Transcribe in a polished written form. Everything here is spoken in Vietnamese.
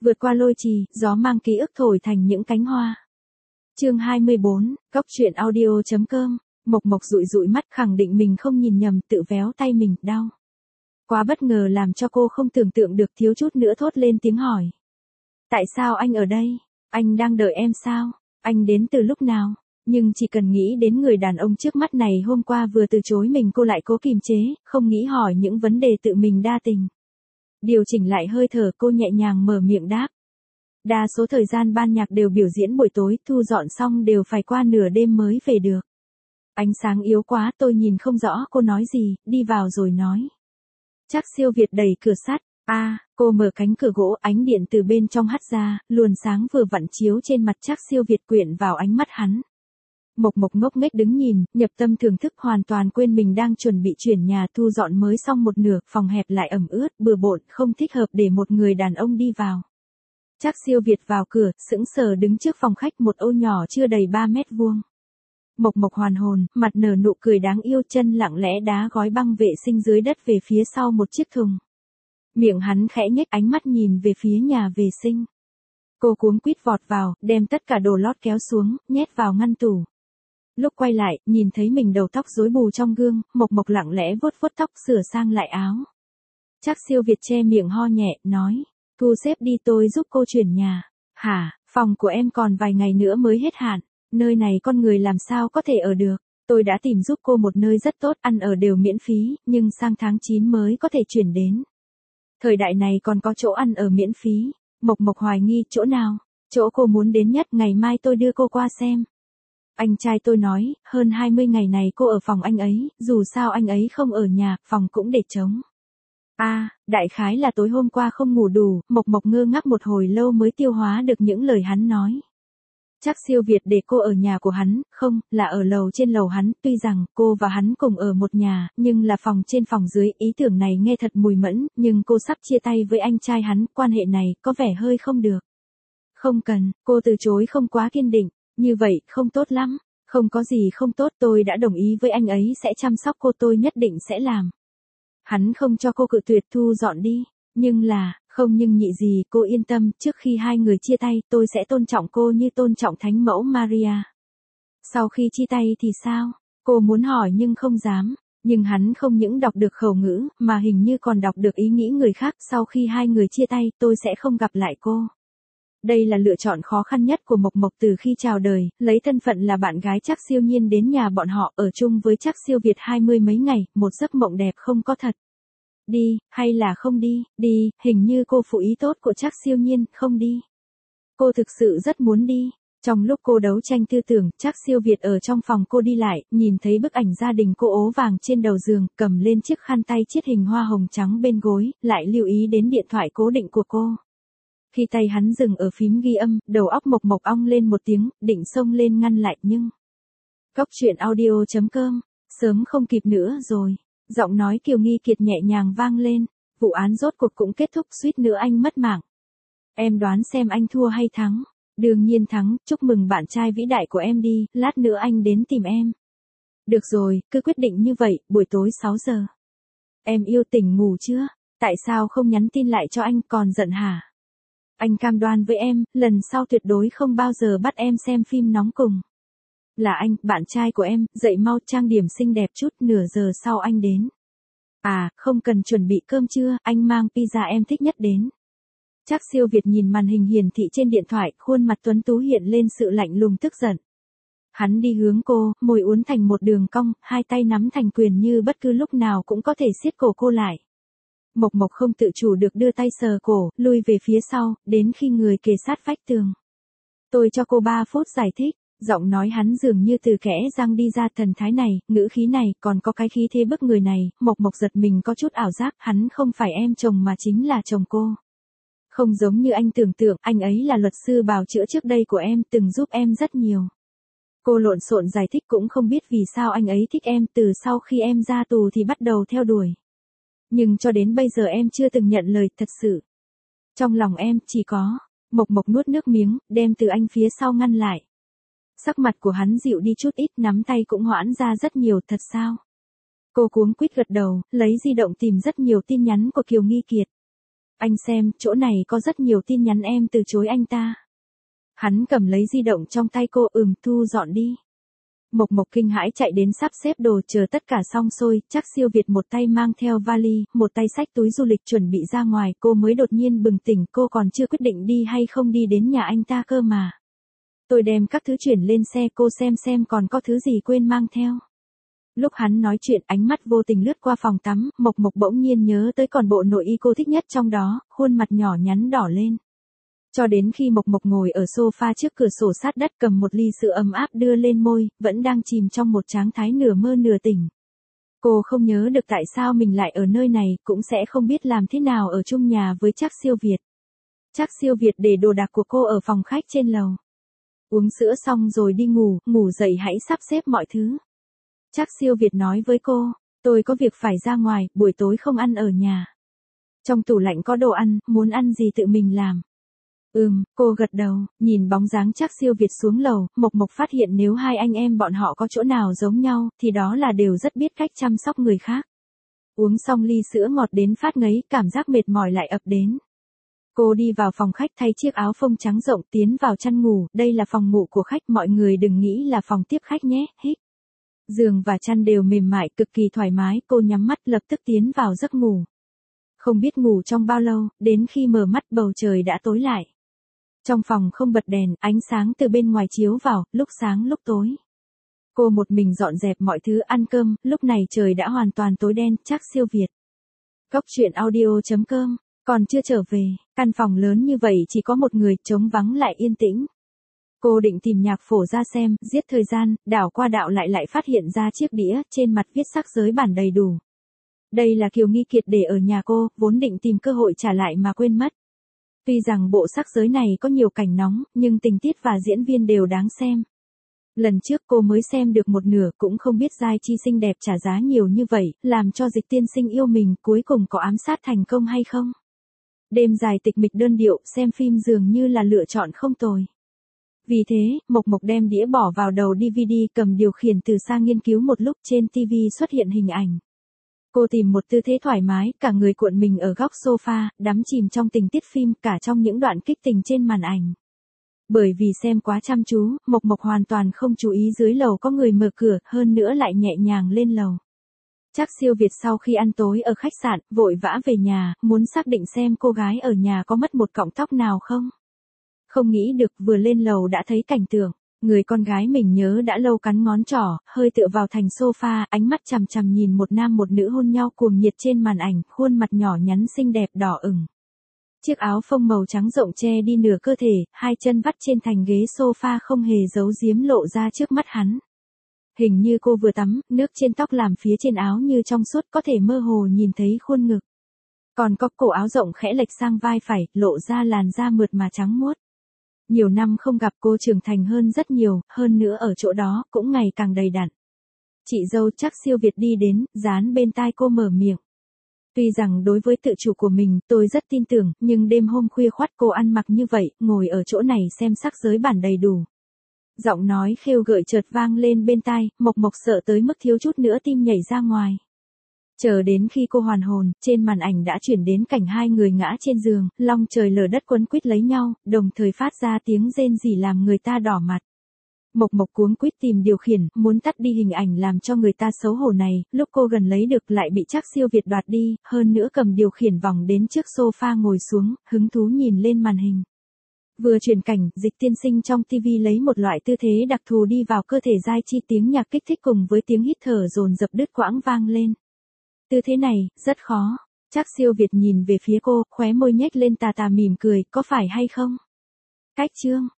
Vượt qua lôi trì, gió mang ký ức thổi thành những cánh hoa. Chương 24, Góc truyện audio.com. Mộc Mộc dụi dụi mắt khẳng định mình không nhìn nhầm, tự véo tay mình, đau. Quá bất ngờ làm cho cô không tưởng tượng được, thiếu chút nữa thốt lên tiếng hỏi. Tại sao anh ở đây? Anh đang đợi em sao? Anh đến từ lúc nào? Nhưng chỉ cần nghĩ đến người đàn ông trước mắt này hôm qua vừa từ chối mình, cô lại cố kìm chế, không nghĩ hỏi những vấn đề tự mình đa tình. Điều chỉnh lại hơi thở, cô nhẹ nhàng mở miệng đáp. Đa số thời gian ban nhạc đều biểu diễn buổi tối, thu dọn xong đều phải qua nửa đêm mới về được. Ánh sáng yếu quá, tôi nhìn không rõ cô nói gì, đi vào rồi nói. Trác Siêu Việt đẩy cửa sắt. Cô mở cánh cửa gỗ, ánh điện từ bên trong hắt ra, luồn sáng vừa vặn chiếu trên mặt Trác Siêu Việt, quyện vào ánh mắt hắn. Mộc Mộc ngốc nghếch đứng nhìn, nhập tâm thưởng thức, hoàn toàn quên mình đang chuẩn bị chuyển nhà, thu dọn mới xong một nửa, phòng hẹp lại ẩm ướt, bừa bộn, không thích hợp để một người đàn ông đi vào. Trác Siêu Việt vào cửa, sững sờ đứng trước phòng khách, một ô nhỏ chưa đầy 3 mét vuông. Mộc Mộc hoàn hồn, mặt nở nụ cười đáng yêu, chân lặng lẽ đá gói băng vệ sinh dưới đất về phía sau một chiếc thùng. Miệng hắn khẽ nhếch, ánh mắt nhìn về phía nhà vệ sinh. Cô cuống quýt vọt vào, đem tất cả đồ lót kéo xuống, nhét vào ngăn tủ. Lúc quay lại, nhìn thấy mình đầu tóc rối bù trong gương, Mộc Mộc lặng lẽ vuốt vuốt tóc, sửa sang lại áo. Trác Siêu Việt che miệng ho nhẹ, nói, thu xếp đi, tôi giúp cô chuyển nhà. Hả, phòng của em còn vài ngày nữa mới hết hạn, nơi này con người làm sao có thể ở được. Tôi đã tìm giúp cô một nơi rất tốt, ăn ở đều miễn phí, nhưng sang tháng 9 mới có thể chuyển đến. Thời đại này còn có chỗ ăn ở miễn phí. Mộc Mộc hoài nghi, chỗ nào? Chỗ cô muốn đến nhất, ngày mai tôi đưa cô qua xem. Anh trai tôi nói, hơn 20 ngày này cô ở phòng anh ấy, dù sao anh ấy không ở nhà, phòng cũng để trống. Đại khái là tối hôm qua không ngủ đủ. Mộc Mộc ngơ ngác một hồi lâu mới tiêu hóa được những lời hắn nói. Trác Siêu Việt để cô ở nhà của hắn, không, là ở lầu trên lầu hắn, tuy rằng cô và hắn cùng ở một nhà, nhưng là phòng trên phòng dưới, ý tưởng này nghe thật mùi mẫn, nhưng cô sắp chia tay với anh trai hắn, quan hệ này có vẻ hơi không được. Không cần, cô từ chối không quá kiên định, như vậy không tốt lắm, không có gì không tốt, tôi đã đồng ý với anh ấy sẽ chăm sóc cô, tôi nhất định sẽ làm. Hắn không cho cô cự tuyệt, thu dọn đi, nhưng là, không nhưng nhị gì, cô yên tâm, trước khi hai người chia tay, tôi sẽ tôn trọng cô như tôn trọng Thánh Mẫu Maria. Sau khi chia tay thì sao? Cô muốn hỏi nhưng không dám, nhưng hắn không những đọc được khẩu ngữ, mà hình như còn đọc được ý nghĩ người khác, sau khi hai người chia tay, tôi sẽ không gặp lại cô. Đây là lựa chọn khó khăn nhất của Mộc Mộc từ khi chào đời, lấy thân phận là bạn gái Trác Siêu Nhiên đến nhà bọn họ, ở chung với Trác Siêu Việt 20 mấy ngày, một giấc mộng đẹp không có thật. Đi, hay là không đi, đi, hình như cô phụ ý tốt của Trác Siêu Nhiên, không đi. Cô thực sự rất muốn đi. Trong lúc cô đấu tranh tư tưởng, Trác Siêu Việt ở trong phòng cô đi lại, nhìn thấy bức ảnh gia đình cô ố vàng trên đầu giường, cầm lên chiếc khăn tay chiết hình hoa hồng trắng bên gối, lại lưu ý đến điện thoại cố định của cô. Khi tay hắn dừng ở phím ghi âm, đầu óc Mộc Mộc ong lên một tiếng, định xông lên ngăn lại nhưng... Góc truyện audio.com, sớm không kịp nữa rồi. Giọng nói Kiều Nghi Kiệt nhẹ nhàng vang lên, vụ án rốt cuộc cũng kết thúc, suýt nữa anh mất mạng. Em đoán xem anh thua hay thắng? Đương nhiên thắng, chúc mừng bạn trai vĩ đại của em đi, lát nữa anh đến tìm em. Được rồi, cứ quyết định như vậy, buổi tối 6 giờ. Em yêu, tỉnh ngủ chưa? Tại sao không nhắn tin lại cho anh, còn giận hả? Anh cam đoan với em, lần sau tuyệt đối không bao giờ bắt em xem phim nóng cùng. Là anh, bạn trai của em, dậy mau, trang điểm xinh đẹp chút, nửa giờ sau anh đến. Không cần chuẩn bị cơm trưa, anh mang pizza em thích nhất đến. Trác Siêu Việt nhìn màn hình hiển thị trên điện thoại, khuôn mặt tuấn tú hiện lên sự lạnh lùng tức giận. Hắn đi hướng cô, môi uốn thành một đường cong, hai tay nắm thành quyền như bất cứ lúc nào cũng có thể siết cổ cô lại. Mộc Mộc không tự chủ được đưa tay sờ cổ, lui về phía sau, đến khi người kề sát vách tường. Tôi cho cô 3 phút giải thích. Giọng nói hắn dường như từ kẽ răng đi ra, thần thái này, ngữ khí này, còn có cái khí thế bức người này, Mộc Mộc giật mình có chút ảo giác, hắn không phải em chồng mà chính là chồng cô. Không giống như anh tưởng tượng, anh ấy là luật sư bào chữa trước đây của em, từng giúp em rất nhiều. Cô lộn xộn giải thích, cũng không biết vì sao anh ấy thích em, từ sau khi em ra tù thì bắt đầu theo đuổi. Nhưng cho đến bây giờ em chưa từng nhận lời, thật sự. Trong lòng em, chỉ có, Mộc Mộc nuốt nước miếng, đem từ anh phía sau ngăn lại. Sắc mặt của hắn dịu đi chút ít, nắm tay cũng hoãn ra rất nhiều, thật sao? Cô cuống quýt gật đầu, lấy di động tìm rất nhiều tin nhắn của Kiều Nghi Kiệt. Anh xem, chỗ này có rất nhiều tin nhắn em từ chối anh ta. Hắn cầm lấy di động trong tay cô, thu dọn đi. Mộc Mộc kinh hãi chạy đến sắp xếp đồ, chờ tất cả xong xuôi, Trác Siêu Việt một tay mang theo vali, một tay xách túi du lịch chuẩn bị ra ngoài, cô mới đột nhiên bừng tỉnh, cô còn chưa quyết định đi hay không đi đến nhà anh ta cơ mà. Tôi đem các thứ chuyển lên xe, cô xem còn có thứ gì quên mang theo. Lúc hắn nói chuyện, ánh mắt vô tình lướt qua phòng tắm, Mộc Mộc bỗng nhiên nhớ tới còn bộ nội y cô thích nhất trong đó, khuôn mặt nhỏ nhắn đỏ lên. Cho đến khi Mộc Mộc ngồi ở sofa trước cửa sổ sát đất cầm một ly sữa ấm áp đưa lên môi, vẫn đang chìm trong một trạng thái nửa mơ nửa tỉnh. Cô không nhớ được tại sao mình lại ở nơi này, cũng sẽ không biết làm thế nào ở chung nhà với Trác Siêu Việt. Trác Siêu Việt để đồ đạc của cô ở phòng khách trên lầu. Uống sữa xong rồi đi ngủ, ngủ dậy hãy sắp xếp mọi thứ. Trác Siêu Việt nói với cô, tôi có việc phải ra ngoài, buổi tối không ăn ở nhà. Trong tủ lạnh có đồ ăn, muốn ăn gì tự mình làm. Cô gật đầu, nhìn bóng dáng Trác Siêu Việt xuống lầu, Mộc Mộc phát hiện nếu hai anh em bọn họ có chỗ nào giống nhau, thì đó là đều rất biết cách chăm sóc người khác. Uống xong ly sữa ngọt đến phát ngấy, cảm giác mệt mỏi lại ập đến. Cô đi vào phòng khách thay chiếc áo phông trắng rộng, tiến vào chăn ngủ, đây là phòng ngủ của khách, mọi người đừng nghĩ là phòng tiếp khách nhé, hích. Giường và chăn đều mềm mại, cực kỳ thoải mái, cô nhắm mắt lập tức tiến vào giấc ngủ. Không biết ngủ trong bao lâu, đến khi mở mắt bầu trời đã tối lại. Trong phòng không bật đèn, ánh sáng từ bên ngoài chiếu vào, lúc sáng lúc tối. Cô một mình dọn dẹp mọi thứ, ăn cơm, lúc này trời đã hoàn toàn tối đen. Trác Siêu Việt. Cốc truyện audio.com, còn chưa trở về, căn phòng lớn như vậy chỉ có một người, trống vắng lại yên tĩnh. Cô định tìm nhạc phổ ra xem, giết thời gian, đảo qua đảo lại phát hiện ra chiếc đĩa, trên mặt viết sắc giới bản đầy đủ. Đây là Kiều Nghi Kiệt để ở nhà cô, vốn định tìm cơ hội trả lại mà quên mất. Tuy rằng bộ sắc giới này có nhiều cảnh nóng, nhưng tình tiết và diễn viên đều đáng xem. Lần trước cô mới xem được một nửa, cũng không biết Giai Chi xinh đẹp trả giá nhiều như vậy, làm cho Dịch tiên sinh yêu mình, cuối cùng có ám sát thành công hay không? Đêm dài tịch mịch đơn điệu, xem phim dường như là lựa chọn không tồi. Vì thế, Mộc Mộc đem đĩa bỏ vào đầu DVD, cầm điều khiển từ xa nghiên cứu một lúc, trên TV xuất hiện hình ảnh. Cô tìm một tư thế thoải mái, cả người cuộn mình ở góc sofa, đắm chìm trong tình tiết phim, cả trong những đoạn kích tình trên màn ảnh. Bởi vì xem quá chăm chú, Mộc Mộc hoàn toàn không chú ý dưới lầu có người mở cửa, hơn nữa lại nhẹ nhàng lên lầu. Trác Siêu Việt sau khi ăn tối ở khách sạn, vội vã về nhà, muốn xác định xem cô gái ở nhà có mất một cọng tóc nào không. Không nghĩ được, vừa lên lầu đã thấy cảnh tượng. Người con gái mình nhớ đã lâu cắn ngón trỏ, hơi tựa vào thành sofa, ánh mắt chằm chằm nhìn một nam một nữ hôn nhau cuồng nhiệt trên màn ảnh, khuôn mặt nhỏ nhắn xinh đẹp đỏ ửng. Chiếc áo phông màu trắng rộng che đi nửa cơ thể, hai chân vắt trên thành ghế sofa không hề giấu giếm lộ ra trước mắt hắn. Hình như cô vừa tắm, nước trên tóc làm phía trên áo như trong suốt, có thể mơ hồ nhìn thấy khuôn ngực. Còn có cổ áo rộng khẽ lệch sang vai phải, lộ ra làn da mượt mà trắng muốt. Nhiều năm không gặp, cô trưởng thành hơn rất nhiều, hơn nữa ở chỗ đó, cũng ngày càng đầy đặn. Chị dâu Trác Siêu Việt đi đến, dán bên tai cô mở miệng. Tuy rằng đối với tự chủ của mình, tôi rất tin tưởng, nhưng đêm hôm khuya khoắt cô ăn mặc như vậy, ngồi ở chỗ này xem sắc giới bản đầy đủ. Giọng nói khêu gợi chợt vang lên bên tai, Mộc Mộc sợ tới mức thiếu chút nữa tim nhảy ra ngoài. Chờ đến khi cô hoàn hồn, trên màn ảnh đã chuyển đến cảnh hai người ngã trên giường, long trời lở đất quấn quýt lấy nhau, đồng thời phát ra tiếng rên rỉ làm người ta đỏ mặt. Mộc Mộc cuống quýt tìm điều khiển, muốn tắt đi hình ảnh làm cho người ta xấu hổ này, lúc cô gần lấy được lại bị Trác Siêu Việt đoạt đi, hơn nữa cầm điều khiển vòng đến trước sofa ngồi xuống, hứng thú nhìn lên màn hình. Vừa chuyển cảnh, Dịch tiên sinh trong TV lấy một loại tư thế đặc thù đi vào cơ thể Giai Chi, tiếng nhạc kích thích cùng với tiếng hít thở dồn dập đứt quãng vang lên. Tư thế này, rất khó. Trác Siêu Việt nhìn về phía cô, khóe môi nhếch lên tà tà mỉm cười, có phải hay không? Cách chương.